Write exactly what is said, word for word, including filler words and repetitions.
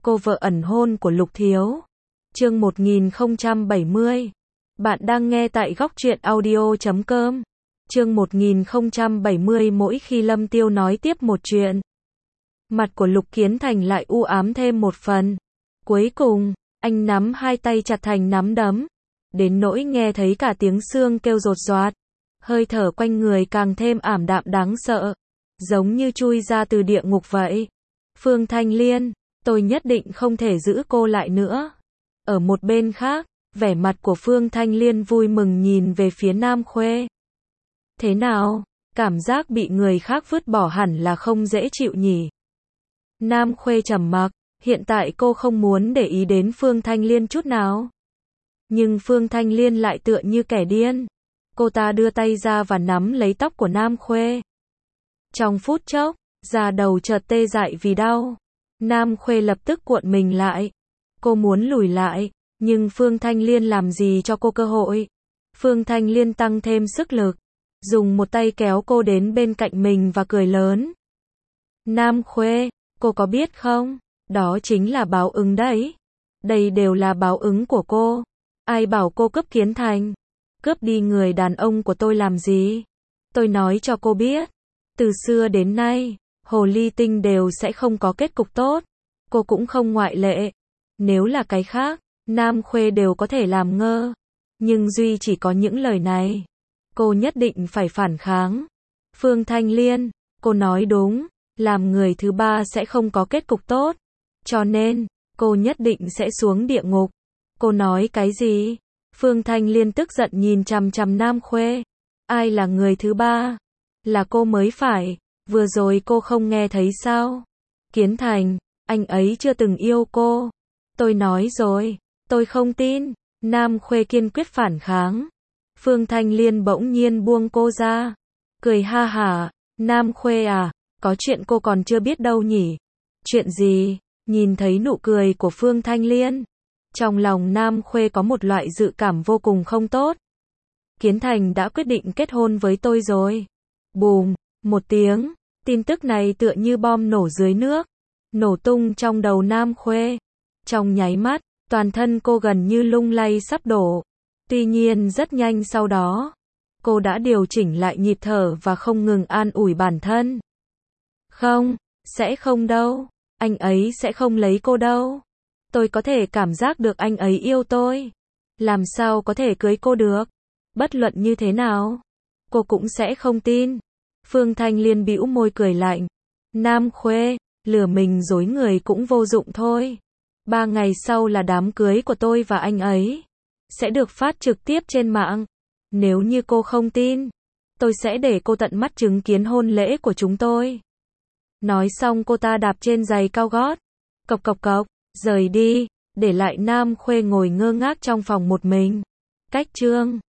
cô vợ ẩn hôn của Lục Thiếu. Chương một nghìn không trăm bảy mươi. Bạn đang nghe tại góc truyện audio chấm com. Chương một nghìn không trăm bảy mươi. Mỗi khi Lâm Tiêu nói tiếp một chuyện, mặt của Lục Kiến Thành lại u ám thêm một phần. Cuối cùng, anh nắm hai tay chặt thành nắm đấm, đến nỗi nghe thấy cả tiếng xương kêu rột roạt. Hơi thở quanh người càng thêm ảm đạm đáng sợ, giống như chui ra từ địa ngục vậy. Phương Thanh Liên, tôi nhất định không thể giữ cô lại nữa. Ở một bên khác, vẻ mặt của Phương Thanh Liên vui mừng nhìn về phía Nam Khuê. Thế nào, cảm giác bị người khác vứt bỏ hẳn là không dễ chịu nhỉ? Nam Khuê trầm mặc, hiện tại cô không muốn để ý đến Phương Thanh Liên chút nào. Nhưng Phương Thanh Liên lại tựa như kẻ điên. Cô ta đưa tay ra và nắm lấy tóc của Nam Khuê. Trong phút chốc, da đầu chợt tê dại vì đau. Nam Khuê lập tức cuộn mình lại. Cô muốn lùi lại, nhưng Phương Thanh Liên làm gì cho cô cơ hội. Phương Thanh Liên tăng thêm sức lực, dùng một tay kéo cô đến bên cạnh mình và cười lớn. Nam Khuê, cô có biết không? Đó chính là báo ứng đấy. Đây đều là báo ứng của cô. Ai bảo cô cướp Kiến Thành? Cướp đi người đàn ông của tôi làm gì? Tôi nói cho cô biết, từ xưa đến nay, hồ ly tinh đều sẽ không có kết cục tốt. Cô cũng không ngoại lệ. Nếu là cái khác, Nam Khuê đều có thể làm ngơ. Nhưng duy chỉ có những lời này. Cô nhất định phải phản kháng. Phương Thanh Liên, cô nói đúng, làm người thứ ba sẽ không có kết cục tốt. Cho nên, cô nhất định sẽ xuống địa ngục. Cô nói cái gì? Phương Thanh Liên tức giận nhìn chằm chằm Nam Khuê. Ai là người thứ ba? Là cô mới phải, vừa rồi cô không nghe thấy sao? Kiến Thành, anh ấy chưa từng yêu cô. Tôi nói rồi, tôi không tin. Nam Khuê kiên quyết phản kháng. Phương Thanh Liên bỗng nhiên buông cô ra. Cười ha hả, Nam Khuê à, có chuyện cô còn chưa biết đâu nhỉ? Chuyện gì? Nhìn thấy nụ cười của Phương Thanh Liên, trong lòng Nam Khuê có một loại dự cảm vô cùng không tốt. Kiến Thành đã quyết định kết hôn với tôi rồi. Bùm, một tiếng, tin tức này tựa như bom nổ dưới nước, nổ tung trong đầu Nam Khuê. Trong nháy mắt, toàn thân cô gần như lung lay sắp đổ. Tuy nhiên rất nhanh sau đó, cô đã điều chỉnh lại nhịp thở và không ngừng an ủi bản thân. Không, sẽ không đâu, anh ấy sẽ không lấy cô đâu. Tôi có thể cảm giác được anh ấy yêu tôi. Làm sao có thể cưới cô được? Bất luận như thế nào, cô cũng sẽ không tin. Phương Thanh Liên bĩu môi cười lạnh. Nam Khuê, lừa mình dối người cũng vô dụng thôi. Ba ngày sau là đám cưới của tôi và anh ấy. Sẽ được phát trực tiếp trên mạng. Nếu như cô không tin, tôi sẽ để cô tận mắt chứng kiến hôn lễ của chúng tôi. Nói xong cô ta đạp trên giày cao gót. Cộc cộc cộc, rời đi, để lại Nam Khuê ngồi ngơ ngác trong phòng một mình. Cách chương